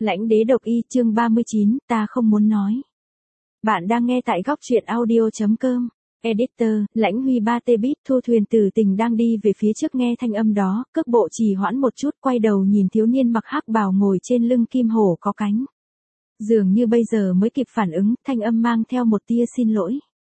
Lãnh đế độc y chương 39, ta không muốn nói. Bạn đang nghe tại góc truyện audio.com. Editor, Lãnh Huy 3T-bit Thu thuyền tử tình đang đi về phía trước nghe thanh âm đó, cước bộ trì hoãn một chút quay đầu nhìn thiếu niên mặc hắc bào ngồi trên lưng kim hổ có cánh. Dường như bây giờ mới kịp phản ứng, thanh âm mang theo một tia xin lỗi.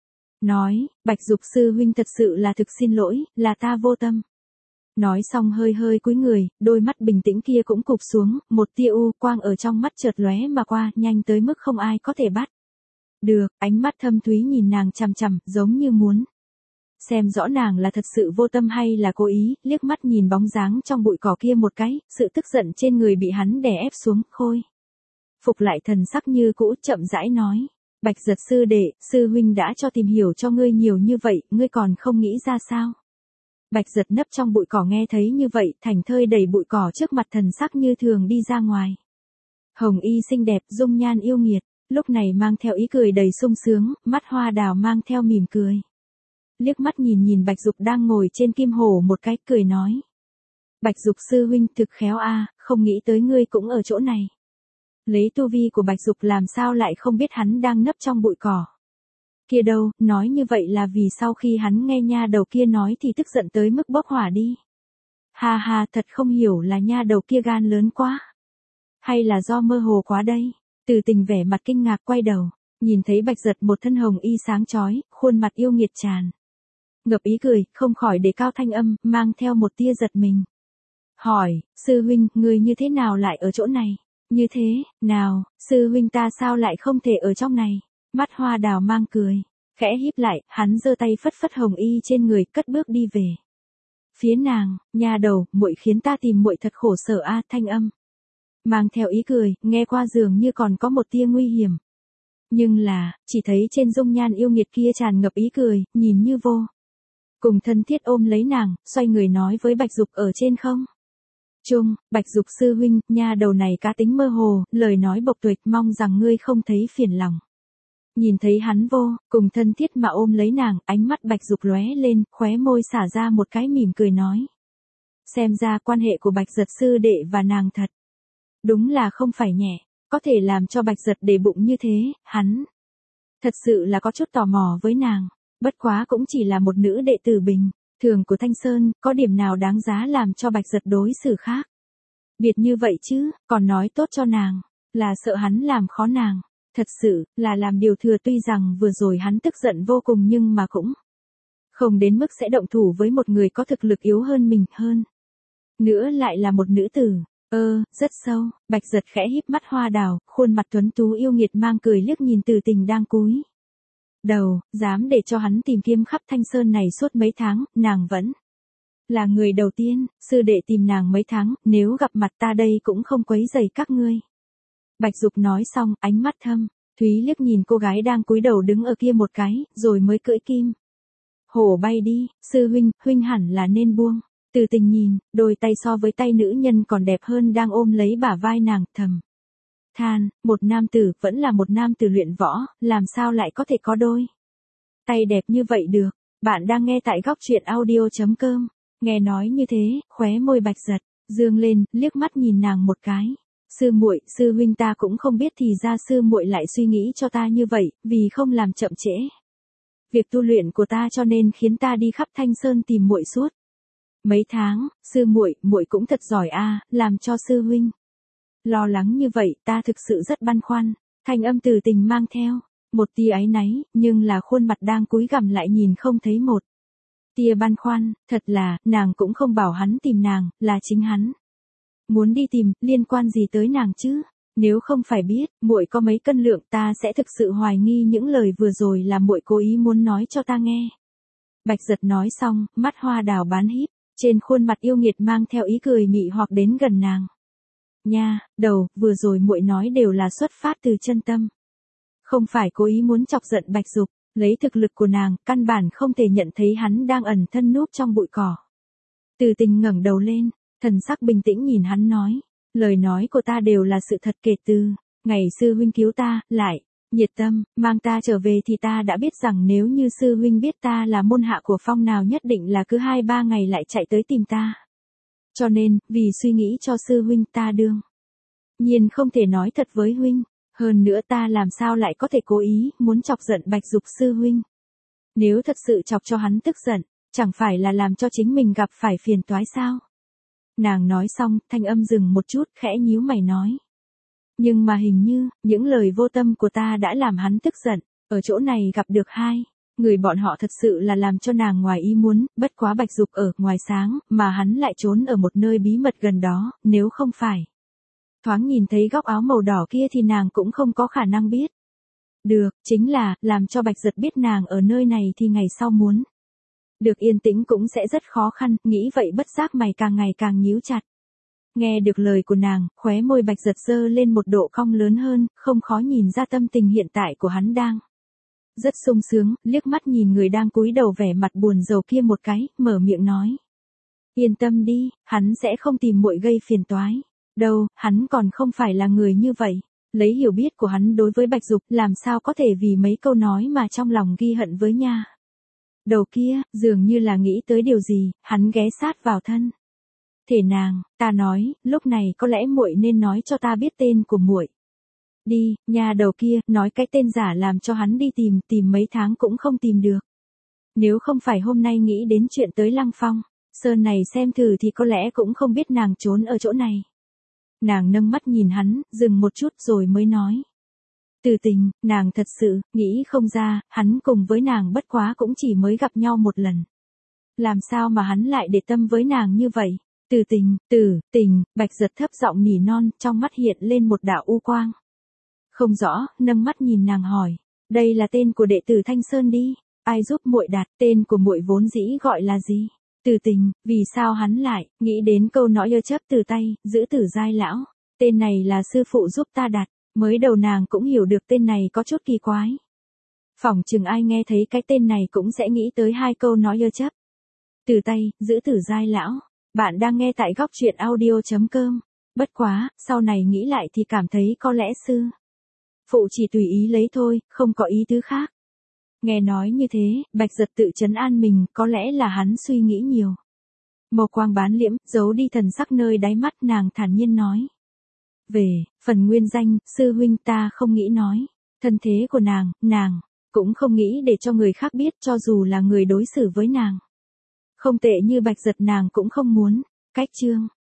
Nói, Bạch Dục sư huynh thật sự là thực xin lỗi, là ta vô tâm. Nói xong hơi hơi cúi người, đôi mắt bình tĩnh kia cũng cụp xuống, một tia u quang ở trong mắt chợt lóe mà qua, nhanh tới mức không ai có thể bắt. Được, ánh mắt thâm thúy nhìn nàng chằm chằm, giống như muốn xem rõ nàng là thật sự vô tâm hay là cố ý, liếc mắt nhìn bóng dáng trong bụi cỏ kia một cái, sự tức giận trên người bị hắn đè ép xuống, khôi phục lại thần sắc như cũ, chậm rãi nói. Bạch Giật sư đệ, sư huynh đã cho tìm hiểu cho ngươi nhiều như vậy, ngươi còn không nghĩ ra sao? Bạch Giật nấp trong bụi cỏ nghe thấy như vậy, thành thơi đẩy bụi cỏ trước mặt thần sắc như thường đi ra ngoài. Hồng y xinh đẹp, dung nhan yêu nghiệt, lúc này mang theo ý cười đầy sung sướng, mắt hoa đào mang theo mỉm cười. Liếc mắt nhìn Bạch Dục đang ngồi trên kim hổ một cái, cười nói. Bạch Dục sư huynh thực khéo a, không nghĩ tới ngươi cũng ở chỗ này. Lấy tu vi của Bạch Dục làm sao lại không biết hắn đang nấp trong bụi cỏ. Kia đâu, nói như vậy là vì sau khi hắn nghe nha đầu kia nói thì tức giận tới mức bốc hỏa đi. Ha ha, thật không hiểu là nha đầu kia gan lớn quá. Hay là do mơ hồ quá đây. Từ tình vẻ mặt kinh ngạc quay đầu, nhìn thấy Bạch Giật một thân hồng y sáng chói, khuôn mặt yêu nghiệt tràn ngập ý cười, không khỏi đề cao thanh âm, mang theo một tia giật mình. Hỏi, sư huynh, người như thế nào lại ở chỗ này? Như thế, nào, sư huynh ta sao lại không thể ở trong này? Mắt hoa đào mang cười, khẽ híp lại, hắn giơ tay phất phất hồng y trên người, cất bước đi về phía nàng. Nha đầu, muội khiến ta tìm muội thật khổ sở a, thanh âm mang theo ý cười, nghe qua dường như còn có một tia nguy hiểm. Nhưng là, chỉ thấy trên dung nhan yêu nghiệt kia tràn ngập ý cười, nhìn như vô cùng thân thiết ôm lấy nàng, xoay người nói với Bạch Dục ở trên không trung. Bạch Dục sư huynh, nha đầu này cá tính mơ hồ, lời nói bộc tuệch, mong rằng ngươi không thấy phiền lòng. Nhìn thấy hắn vô cùng thân thiết mà ôm lấy nàng, ánh mắt Bạch Dục lóe lên, khóe môi xả ra một cái mỉm cười nói. Xem ra quan hệ của Bạch Giật sư đệ và nàng thật đúng là không phải nhẹ, có thể làm cho Bạch Giật để bụng như thế, hắn thật sự là có chút tò mò với nàng, bất quá cũng chỉ là một nữ đệ tử bình thường của Thanh Sơn, có điểm nào đáng giá làm cho Bạch Giật đối xử khác biệt như vậy chứ, còn nói tốt cho nàng, là sợ hắn làm khó nàng, thật sự là làm điều thừa. Tuy rằng vừa rồi hắn tức giận vô cùng nhưng mà cũng không đến mức sẽ động thủ với một người có thực lực yếu hơn mình, hơn nữa lại là một nữ tử. Rất sâu. Bạch Giật khẽ híp mắt hoa đào, khuôn mặt tuấn tú yêu nghiệt mang cười liếc nhìn Từ Tình đang cúi đầu, dám để cho hắn tìm kiếm khắp Thanh Sơn này suốt mấy tháng, nàng vẫn là người đầu tiên. Sư đệ tìm nàng mấy tháng, nếu gặp mặt ta đây cũng không quấy rầy các ngươi. Bạch Dục nói xong, ánh mắt thâm thúy liếc nhìn cô gái đang cúi đầu đứng ở kia một cái, rồi mới cưỡi kim hổ bay đi. Sư huynh hẳn là nên buông. Từ Tình nhìn, đôi tay so với tay nữ nhân còn đẹp hơn đang ôm lấy bả vai nàng, thầm than, một nam tử, vẫn là một nam tử luyện võ, làm sao lại có thể có đôi tay đẹp như vậy được. Bạn đang nghe tại góc truyện audio.com. Nghe nói như thế, khóe môi Bạch Giật dương lên, liếc mắt nhìn nàng một cái. Sư muội, sư huynh ta cũng không biết thì ra sư muội lại suy nghĩ cho ta như vậy, vì không làm chậm trễ việc tu luyện của ta cho nên khiến ta đi khắp Thanh Sơn tìm muội suốt mấy tháng. Sư muội cũng thật giỏi a, làm cho sư huynh lo lắng như vậy, ta thực sự rất băn khoăn. Thanh âm Từ Tình mang theo một tia áy náy, nhưng là khuôn mặt đang cúi gằm lại nhìn không thấy một tia băn khoăn. Thật là, nàng cũng không bảo hắn tìm nàng, là chính hắn muốn đi tìm, liên quan gì tới nàng chứ? Nếu không phải biết muội có mấy cân lượng, ta sẽ thực sự hoài nghi những lời vừa rồi là muội cố ý muốn nói cho ta nghe. Bạch Giật nói xong, mắt hoa đào bán híp, trên khuôn mặt yêu nghiệt mang theo ý cười mị hoặc đến gần nàng. Nha đầu, vừa rồi muội nói đều là xuất phát từ chân tâm, không phải cố ý muốn chọc giận Bạch Dục. Lấy thực lực của nàng, căn bản không thể nhận thấy hắn đang ẩn thân núp trong bụi cỏ. Từ Tình ngẩng đầu lên, thần sắc bình tĩnh nhìn hắn nói, lời nói của ta đều là sự thật. Kể từ ngày sư huynh cứu ta, lại nhiệt tâm mang ta trở về thì ta đã biết rằng nếu như sư huynh biết ta là môn hạ của Phong nào nhất định là cứ 2-3 ngày lại chạy tới tìm ta. Cho nên, vì suy nghĩ cho sư huynh, ta đương nhiên không thể nói thật với huynh. Hơn nữa ta làm sao lại có thể cố ý, muốn chọc giận Bạch Dục sư huynh. Nếu thật sự chọc cho hắn tức giận, chẳng phải là làm cho chính mình gặp phải phiền toái sao? Nàng nói xong, thanh âm dừng một chút, khẽ nhíu mày nói. Nhưng mà hình như, những lời vô tâm của ta đã làm hắn tức giận, ở chỗ này gặp được hai người bọn họ thật sự là làm cho nàng ngoài ý muốn, bất quá Bạch Dục ở ngoài sáng, mà hắn lại trốn ở một nơi bí mật gần đó, nếu không phải. Thoáng nhìn thấy góc áo màu đỏ kia thì nàng cũng không có khả năng biết. Được, chính là, làm cho Bạch Giật biết nàng ở nơi này thì ngày sau muốn được yên tĩnh cũng sẽ rất khó khăn, nghĩ vậy bất giác mày càng ngày càng nhíu chặt. Nghe được lời của nàng, khóe môi Bạch Giật giơ lên một độ cong lớn hơn, không khó nhìn ra tâm tình hiện tại của hắn đang rất sung sướng, liếc mắt nhìn người đang cúi đầu vẻ mặt buồn rầu kia một cái, mở miệng nói. Yên tâm đi, hắn sẽ không tìm muội gây phiền toái. Đâu, hắn còn không phải là người như vậy. Lấy hiểu biết của hắn đối với Bạch Dục, làm sao có thể vì mấy câu nói mà trong lòng ghi hận với nha. Đầu kia, dường như là nghĩ tới điều gì, hắn ghé sát vào thân thể nàng, ta nói, lúc này có lẽ muội nên nói cho ta biết tên của muội. Đi, nhà đầu kia, nói cái tên giả làm cho hắn đi tìm mấy tháng cũng không tìm được. Nếu không phải hôm nay nghĩ đến chuyện tới Lăng Phong Sơn này xem thử thì có lẽ cũng không biết nàng trốn ở chỗ này. Nàng nâng mắt nhìn hắn, dừng một chút rồi mới nói. Từ tình, nàng thật sự, nghĩ không ra, hắn cùng với nàng bất quá cũng chỉ mới gặp nhau một lần. Làm sao mà hắn lại để tâm với nàng như vậy? Từ tình, Bạch Giật thấp giọng nỉ non, trong mắt hiện lên một đạo u quang. Không rõ, nâng mắt nhìn nàng hỏi. Đây là tên của đệ tử Thanh Sơn đi, ai giúp muội đặt, tên của muội vốn dĩ gọi là gì? Từ tình, vì sao hắn lại, nghĩ đến câu nói ơ chấp từ tay, giữ tử giai lão. Tên này là sư phụ giúp ta đặt, mới đầu nàng cũng hiểu được tên này có chút kỳ quái. Phỏng chừng ai nghe thấy cái tên này cũng sẽ nghĩ tới hai câu nói ơ chấp. Từ tay, giữ tử giai lão. Bạn đang nghe tại góc truyện audio.com. Bất quá, sau này nghĩ lại thì cảm thấy có lẽ sư phụ chỉ tùy ý lấy thôi, không có ý tứ khác. Nghe nói như thế, Bạch Giật tự trấn an mình, có lẽ là hắn suy nghĩ nhiều. Màu quang bán liễm, giấu đi thần sắc nơi đáy mắt, nàng thản nhiên nói. Về, phần nguyên danh, sư huynh ta không nghĩ nói. Thân thế của nàng cũng không nghĩ để cho người khác biết, cho dù là người đối xử với nàng không tệ như Bạch Giật nàng cũng không muốn. Cách chương